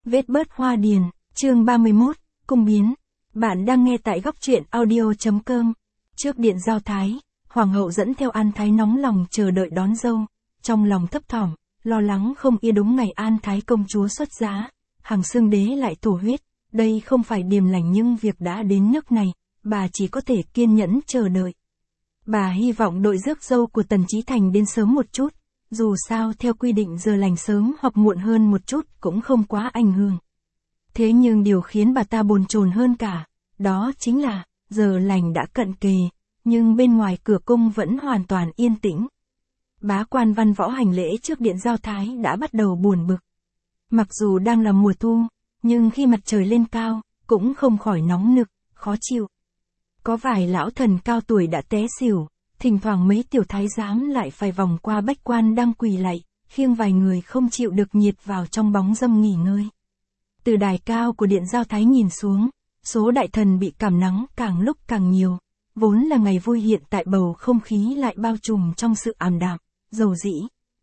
Vết bớt hoa điền, chương 31, cung biến. Bạn đang nghe tại góc truyện audio.com. Trước điện giao thái, hoàng hậu dẫn theo An Thái nóng lòng chờ đợi đón dâu, trong lòng thấp thỏm, lo lắng không yên đúng ngày An Thái công chúa xuất giá, Hằng Xương đế lại thổ huyết, đây không phải điềm lành nhưng việc đã đến nước này, bà chỉ có thể kiên nhẫn chờ đợi. Bà hy vọng đội rước dâu của Tần Chí Thành đến sớm một chút, dù sao theo quy định giờ lành sớm hoặc muộn hơn một chút cũng không quá ảnh hưởng. Thế nhưng điều khiến bà ta bồn chồn hơn cả, đó chính là, giờ lành đã cận kề, nhưng bên ngoài cửa cung vẫn hoàn toàn yên tĩnh. Bá quan văn võ hành lễ trước điện giao thái đã bắt đầu buồn bực. Mặc dù đang là mùa thu, nhưng khi mặt trời lên cao, cũng không khỏi nóng nực, khó chịu. Có vài lão thần cao tuổi đã té xỉu, thỉnh thoảng mấy tiểu thái giám lại phải vòng qua bách quan đang quỳ lạy, khiêng vài người không chịu được nhiệt vào trong bóng râm nghỉ ngơi. Từ đài cao của điện giao thái nhìn xuống, số đại thần bị cảm nắng càng lúc càng nhiều, vốn là ngày vui hiện tại bầu không khí lại bao trùm trong sự ảm đạm, dầu dĩ.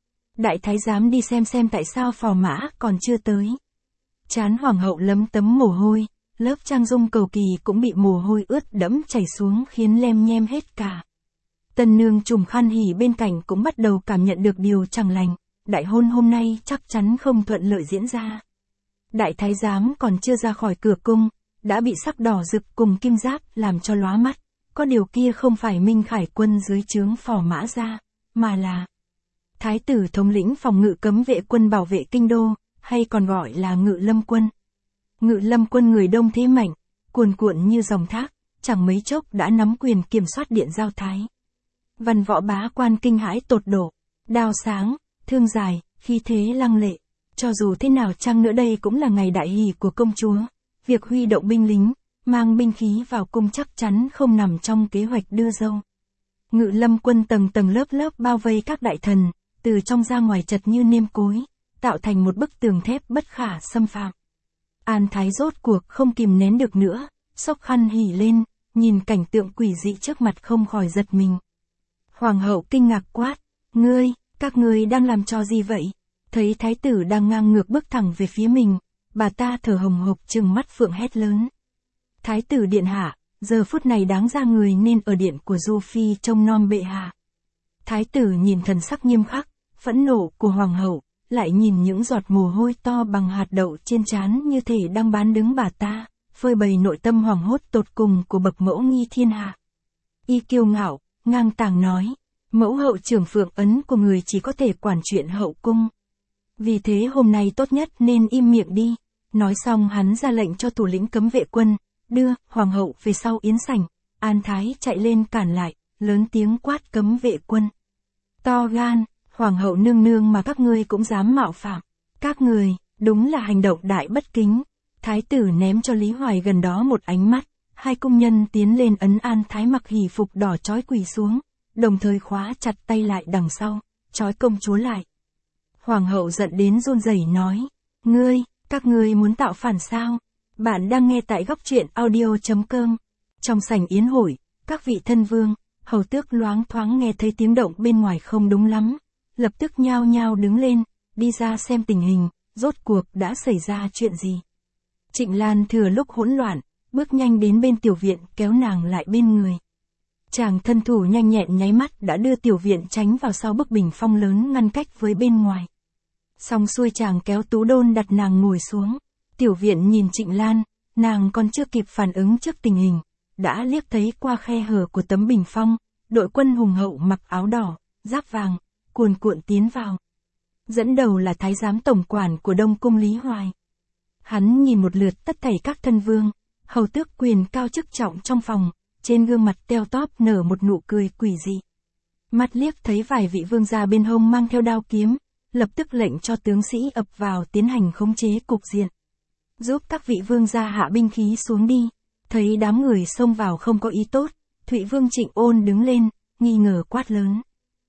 Đại thái giám đi xem tại sao phò mã còn chưa tới. Trán hoàng hậu lấm tấm mồ hôi, lớp trang dung cầu kỳ cũng bị mồ hôi ướt đẫm chảy xuống khiến lem nhem hết cả. Tân nương trùm khăn hỉ bên cạnh cũng bắt đầu cảm nhận được điều chẳng lành, đại hôn hôm nay chắc chắn không thuận lợi diễn ra. Đại thái giám còn chưa ra khỏi cửa cung, đã bị sắc đỏ rực cùng kim giáp làm cho lóa mắt, có điều kia không phải Minh Khải quân dưới trướng phò mã ra, mà là thái tử thống lĩnh phòng ngự cấm vệ quân bảo vệ kinh đô, hay còn gọi là Ngự Lâm quân. Ngự Lâm quân người đông thế mạnh, cuồn cuộn như dòng thác, chẳng mấy chốc đã nắm quyền kiểm soát điện giao thái. Văn võ bá quan kinh hãi tột độ, đao sáng, thương dài, khí thế lăng lệ. Cho dù thế nào chăng nữa đây cũng là ngày đại hỷ của công chúa, việc huy động binh lính, mang binh khí vào cung chắc chắn không nằm trong kế hoạch đưa dâu. Ngự Lâm quân tầng tầng lớp lớp bao vây các đại thần, từ trong ra ngoài chật như nêm cối, tạo thành một bức tường thép bất khả xâm phạm. An Thái rốt cuộc không kìm nén được nữa, xốc khăn hỉ lên, nhìn cảnh tượng quỷ dị trước mặt không khỏi giật mình. Hoàng hậu kinh ngạc quát, các ngươi đang làm trò gì vậy? Thấy thái tử đang ngang ngược bước thẳng về phía mình, bà ta thở hồng hộc trừng mắt phượng hét lớn. Thái tử điện hạ, giờ phút này đáng ra người nên ở điện của Du Phi trông nom bệ hạ. Thái tử nhìn thần sắc nghiêm khắc, phẫn nộ của hoàng hậu, lại nhìn những giọt mồ hôi to bằng hạt đậu trên trán như thể đang bán đứng bà ta, phơi bày nội tâm hoảng hốt tột cùng của bậc mẫu nghi thiên hạ. Y kiêu ngạo, ngang tàng nói, mẫu hậu trưởng phượng ấn của người chỉ có thể quản chuyện hậu cung. Vì thế hôm nay tốt nhất nên im miệng đi. Nói xong hắn ra lệnh cho thủ lĩnh cấm vệ quân, đưa hoàng hậu về sau yến sảnh. An Thái chạy lên cản lại, lớn tiếng quát cấm vệ quân. To gan, hoàng hậu nương nương mà các ngươi cũng dám mạo phạm. Các người, đúng là hành động đại bất kính. Thái tử ném cho Lý Hoài gần đó một ánh mắt, hai cung nhân tiến lên ấn An Thái mặc hỷ phục đỏ trói quỳ xuống, đồng thời khóa chặt tay lại đằng sau, trói công chúa lại. Hoàng hậu giận đến run rẩy nói, các ngươi muốn tạo phản sao? Bạn đang nghe tại góc truyện audio.com. Trong sảnh yến hội, các vị thân vương, hầu tước loáng thoáng nghe thấy tiếng động bên ngoài không đúng lắm, lập tức nhao nhao đứng lên, đi ra xem tình hình, rốt cuộc đã xảy ra chuyện gì. Trịnh Lan thừa lúc hỗn loạn, bước nhanh đến bên tiểu viện kéo nàng lại bên người. Chàng thân thủ nhanh nhẹn nháy mắt đã đưa tiểu viện tránh vào sau bức bình phong lớn ngăn cách với bên ngoài. Xong xuôi chàng kéo tú đôn đặt nàng ngồi xuống. Tiểu viện nhìn Trịnh Lan, nàng còn chưa kịp phản ứng trước tình hình, đã liếc thấy qua khe hở của tấm bình phong, đội quân hùng hậu mặc áo đỏ, giáp vàng, cuồn cuộn tiến vào. Dẫn đầu là thái giám tổng quản của Đông cung Lý Hoài. Hắn nhìn một lượt tất thảy các thân vương, hầu tước quyền cao chức trọng trong phòng, trên gương mặt teo tóp nở một nụ cười quỷ dị. Mắt liếc thấy vài vị vương gia bên hông mang theo đao kiếm, lập tức lệnh cho tướng sĩ ập vào tiến hành khống chế cục diện. Giúp các vị vương gia hạ binh khí xuống đi. Thấy đám người xông vào không có ý tốt, Thụy vương Trịnh Ôn đứng lên, nghi ngờ quát lớn.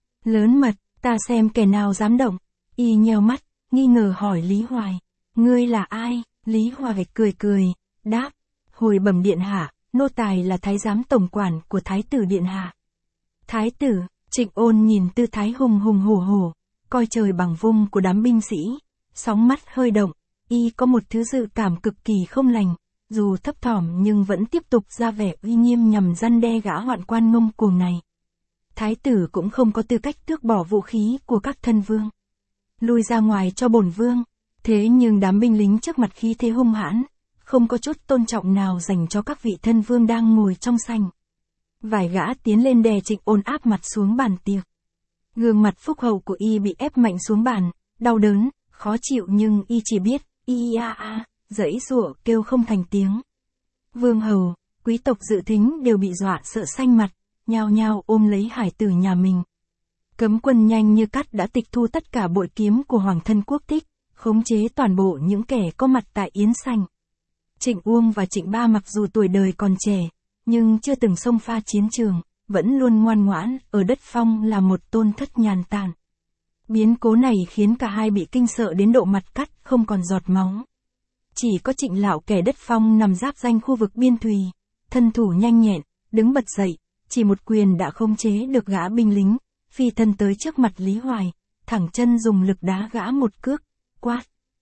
Lớn mật, ta xem kẻ nào dám động. Y nheo mắt, nghi ngờ hỏi Lý Hoài. Ngươi là ai? Lý Hoài cười, đáp. Hồi bẩm điện hạ, nô tài là thái giám tổng quản của thái tử điện hạ. Thái tử, Trịnh Ôn nhìn tư thái hùng hổ, coi trời bằng vung của đám binh sĩ, sóng mắt hơi động, y có một thứ dự cảm cực kỳ không lành, dù thấp thỏm nhưng vẫn tiếp tục ra vẻ uy nghiêm nhằm răn đe gã hoạn quan ngông cuồng này. Thái tử cũng không có tư cách tước bỏ vũ khí của các thân vương. Lui ra ngoài cho bổn vương. Thế nhưng đám binh lính trước mặt khí thế hung hãn, không có chút tôn trọng nào dành cho các vị thân vương đang ngồi trong sảnh. Vài gã tiến lên đè Trịnh Ôn áp mặt xuống bàn tiệc. Gương mặt phúc hậu của y bị ép mạnh xuống bàn, đau đớn, khó chịu nhưng y chỉ biết, giãy giụa kêu không thành tiếng. Vương hầu, quý tộc dự thính đều bị dọa sợ xanh mặt, nhao nhao ôm lấy hải tử nhà mình. Cấm quân nhanh như cắt đã tịch thu tất cả bội kiếm của Hoàng thân quốc thích, khống chế toàn bộ những kẻ có mặt tại Yến Sảnh. Trịnh Uông và Trịnh Ba mặc dù tuổi đời còn trẻ, nhưng chưa từng xông pha chiến trường, vẫn luôn ngoan ngoãn ở đất Phong là một tôn thất nhàn tản. Biến cố này khiến cả hai bị kinh sợ đến độ mặt cắt không còn giọt máu. Chỉ có Trịnh Lão kẻ đất Phong nằm giáp danh khu vực biên thùy, thân thủ nhanh nhẹn, đứng bật dậy, chỉ một quyền đã khống chế được gã binh lính, phi thân tới trước mặt Lý Hoài, thẳng chân dùng lực đá gã một cước, quát.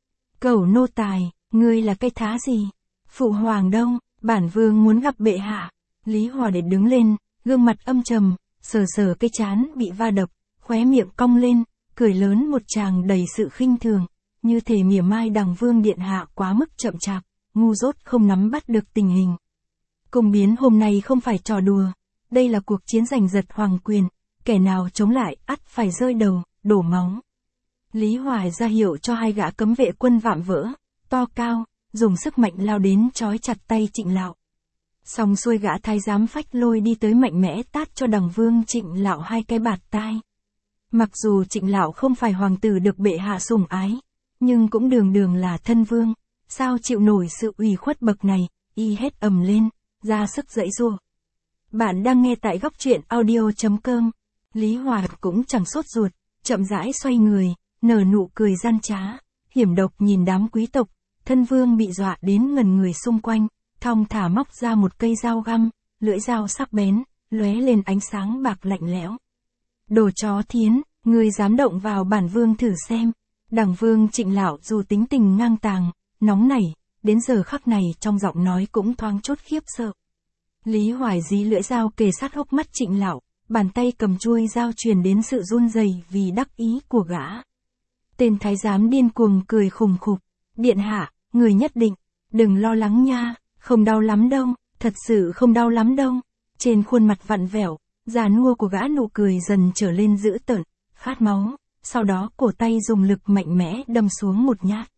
Cẩu nô tài, ngươi là cái thá gì? Phụ hoàng đâu, bản vương muốn gặp bệ hạ. Lý Hoài để đứng lên, gương mặt âm trầm, sờ sờ cái trán bị va đập, khóe miệng cong lên, cười lớn một tràng đầy sự khinh thường, như thể mỉa mai đằng vương điện hạ quá mức chậm chạp, ngu dốt không nắm bắt được tình hình. Cung biến hôm nay không phải trò đùa, đây là cuộc chiến giành giật hoàng quyền, kẻ nào chống lại ắt phải rơi đầu, đổ máu. Lý Hoài ra hiệu cho hai gã cấm vệ quân vạm vỡ, to cao, dùng sức mạnh lao đến trói chặt tay Trịnh Lão. Xong xuôi gã thái giám phách lôi đi tới mạnh mẽ tát cho đằng vương Trịnh Lão hai cái bạt tai. Mặc dù Trịnh Lão không phải hoàng tử được bệ hạ sủng ái, nhưng cũng đường đường là thân vương, sao chịu nổi sự ủy khuất bậc này, y hét ầm lên, ra sức giãy giụa. Bạn đang nghe tại góc truyện audio.com. Lý Hoài cũng chẳng sốt ruột, chậm rãi xoay người, nở nụ cười gian trá, hiểm độc nhìn đám quý tộc, thân vương bị dọa đến ngần người xung quanh, thong thả móc ra một cây dao găm, lưỡi dao sắc bén, lóe lên ánh sáng bạc lạnh lẽo. Đồ chó thiến, ngươi dám động vào bản vương thử xem. Đằng vương Trịnh Lão dù tính tình ngang tàng, nóng nảy, đến giờ khắc này trong giọng nói cũng thoáng chút khiếp sợ. Lý Hoài dí lưỡi dao kề sát hốc mắt Trịnh Lão, bàn tay cầm chuôi dao truyền đến sự run rẩy vì đắc ý của gã. Tên thái giám điên cuồng cười khùng khục, điện hạ, người nhất định, đừng lo lắng nha, không đau lắm đâu, thật sự không đau lắm đâu. Trên khuôn mặt vặn vẹo, già nua của gã nụ cười dần trở lên dữ tợn, khát máu, sau đó cổ tay dùng lực mạnh mẽ đâm xuống một nhát.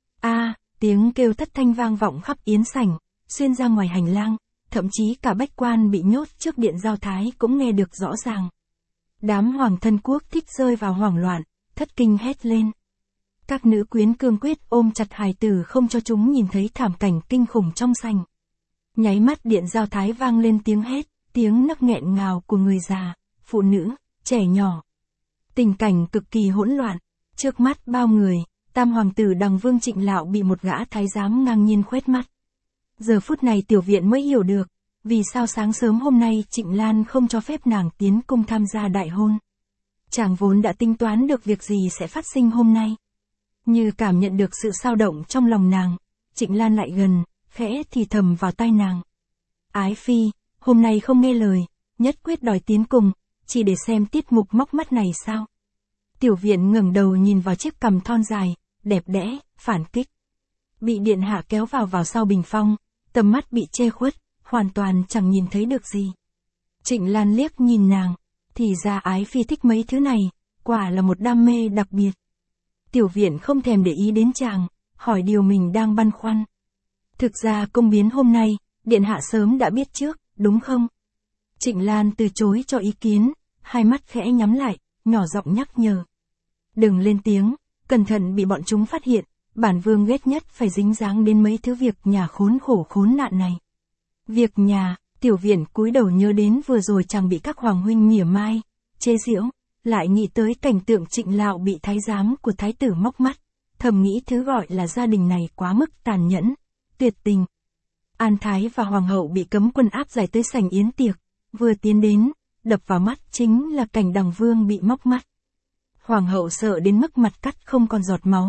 Tiếng kêu thất thanh vang vọng khắp Yến Sảnh, xuyên ra ngoài hành lang, thậm chí cả bách quan bị nhốt trước điện giao thái cũng nghe được rõ ràng. Đám hoàng thân quốc thích rơi vào hoảng loạn, thất kinh hét lên. Các nữ quyến cương quyết ôm chặt hài tử không cho chúng nhìn thấy thảm cảnh kinh khủng trong sảnh. Nháy mắt điện giao thái vang lên tiếng hét, tiếng nấc nghẹn ngào của người già, phụ nữ, trẻ nhỏ. Tình cảnh cực kỳ hỗn loạn, trước mắt bao người, tam hoàng tử đằng vương Trịnh Lão bị một gã thái giám ngang nhiên khoét mắt. Giờ phút này tiểu viện mới hiểu được, vì sao sáng sớm hôm nay Trịnh Lan không cho phép nàng tiến cung tham gia đại hôn. Chàng vốn đã tính toán được việc gì sẽ phát sinh hôm nay. Như cảm nhận được sự xao động trong lòng nàng, Trịnh Lan lại gần, khẽ thì thầm vào tai nàng. Ái phi, hôm nay không nghe lời, nhất quyết đòi tiến cùng, chỉ để xem tiết mục móc mắt này sao. Tiểu viện ngẩng đầu nhìn vào chiếc cằm thon dài, đẹp đẽ, phản kích. Bị điện hạ kéo vào sau bình phong, tầm mắt bị che khuất, hoàn toàn chẳng nhìn thấy được gì. Trịnh Lan liếc nhìn nàng, thì ra ái phi thích mấy thứ này, quả là một đam mê đặc biệt. Tiểu viện không thèm để ý đến chàng, hỏi điều mình đang băn khoăn. Thực ra công biến hôm nay, điện hạ sớm đã biết trước, đúng không? Trịnh Lan từ chối cho ý kiến, hai mắt khẽ nhắm lại, nhỏ giọng nhắc nhở. Đừng lên tiếng, cẩn thận bị bọn chúng phát hiện, bản vương ghét nhất phải dính dáng đến mấy thứ việc nhà khốn khổ khốn nạn này. Việc nhà, tiểu viện cúi đầu nhớ đến vừa rồi chàng bị các hoàng huynh mỉa mai, chế giễu, lại nghĩ tới cảnh tượng Trịnh Lão bị thái giám của thái tử móc mắt, thầm nghĩ thứ gọi là gia đình này quá mức tàn nhẫn, tuyệt tình. An Thái và hoàng hậu bị cấm quân áp giải tới sảnh yến tiệc, vừa tiến đến, đập vào mắt chính là cảnh đằng vương bị móc mắt. Hoàng hậu sợ đến mức mặt cắt không còn giọt máu,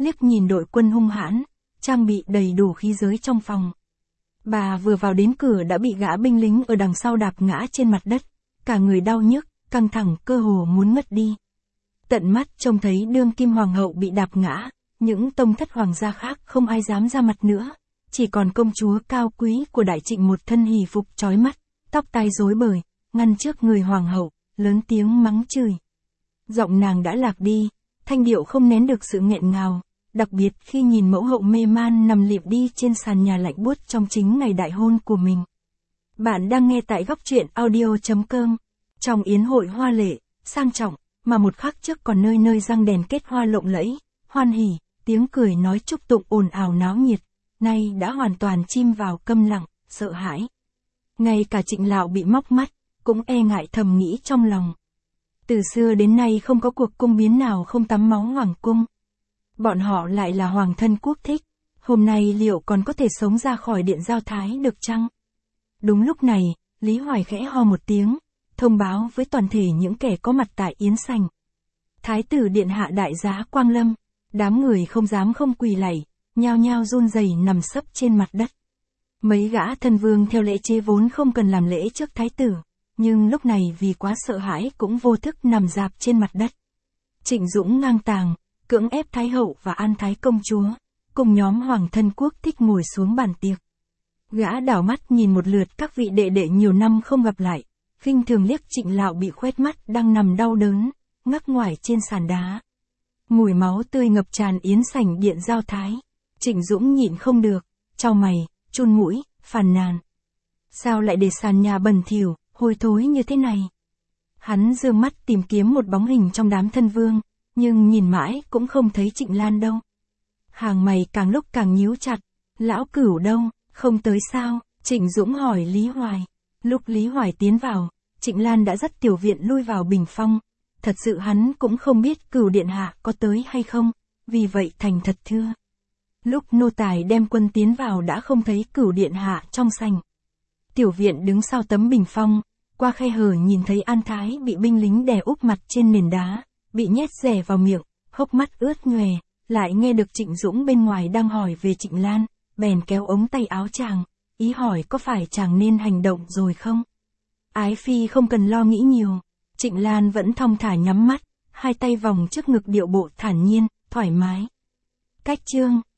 liếc nhìn đội quân hung hãn, trang bị đầy đủ khí giới trong phòng. Bà vừa vào đến cửa đã bị gã binh lính ở đằng sau đạp ngã trên mặt đất, cả người đau nhức, căng thẳng cơ hồ muốn ngất đi. Tận mắt trông thấy đương kim hoàng hậu bị đạp ngã, những tông thất hoàng gia khác không ai dám ra mặt nữa, chỉ còn công chúa cao quý của Đại Trịnh một thân hỷ phục chói mắt, tóc tai rối bời, ngăn trước người hoàng hậu, lớn tiếng mắng chửi. Giọng nàng đã lạc đi, thanh điệu không nén được sự nghẹn ngào, đặc biệt khi nhìn mẫu hậu mê man nằm liệm đi trên sàn nhà lạnh buốt trong chính ngày đại hôn của mình. Bạn đang nghe tại góc truyện audio.com. Trong yến hội hoa lệ, sang trọng, mà một khắc trước còn nơi nơi răng đèn kết hoa lộng lẫy, hoan hỉ, tiếng cười nói chúc tụng ồn ào náo nhiệt, nay đã hoàn toàn chìm vào câm lặng, sợ hãi. Ngay cả Trịnh Lạo bị móc mắt, cũng e ngại thầm nghĩ trong lòng. Từ xưa đến nay không có cuộc cung biến nào không tắm máu hoàng cung. Bọn họ lại là hoàng thân quốc thích, hôm nay liệu còn có thể sống ra khỏi điện Giao Thái được chăng? Đúng lúc này, Lý Hoài khẽ ho một tiếng, thông báo với toàn thể những kẻ có mặt tại yến sảnh. Thái tử điện hạ đại giá Quang Lâm, đám người không dám không quỳ lạy, nhao nhao run rẩy nằm sấp trên mặt đất. Mấy gã thân vương theo lễ chế vốn không cần làm lễ trước thái tử, nhưng lúc này vì quá sợ hãi cũng vô thức nằm rạp trên mặt đất. Trịnh Dũng ngang tàng, cưỡng ép thái hậu và An Thái công chúa, cùng nhóm hoàng thân quốc thích ngồi xuống bàn tiệc. Gã đảo mắt nhìn một lượt các vị đệ đệ nhiều năm không gặp lại, khinh thường liếc Trịnh Lạo bị khoét mắt đang nằm đau đớn, ngắc ngoải trên sàn đá. Mùi máu tươi ngập tràn yến sảnh điện Giao Thái. Trịnh Dũng nhịn không được, chau mày, chun mũi, phàn nàn. Sao lại để sàn nhà bẩn thỉu, hôi thối như thế này? Hắn dương mắt tìm kiếm một bóng hình trong đám thân vương, nhưng nhìn mãi cũng không thấy Trịnh Lan đâu. Hàng mày càng lúc càng nhíu chặt, lão Cửu đâu, không tới sao? Trịnh Dũng hỏi Lý Hoài. Lúc Lý Hoài tiến vào, Trịnh Lan đã dắt tiểu viện lui vào bình phong. Thật sự hắn cũng không biết Cửu điện hạ có tới hay không, vì vậy thành thật thưa. Lúc nô tài đem quân tiến vào đã không thấy Cửu điện hạ trong sảnh. Tiểu viện đứng sau tấm bình phong, qua khe hở nhìn thấy An Thái bị binh lính đè úp mặt trên nền đá, bị nhét rẻ vào miệng, hốc mắt ướt nhòe, lại nghe được Trịnh Dũng bên ngoài đang hỏi về Trịnh Lan, bèn kéo ống tay áo chàng, ý hỏi có phải chàng nên hành động rồi không? Ái phi không cần lo nghĩ nhiều, Trịnh Lan vẫn thong thả nhắm mắt, hai tay vòng trước ngực điệu bộ thản nhiên, thoải mái. Cách chương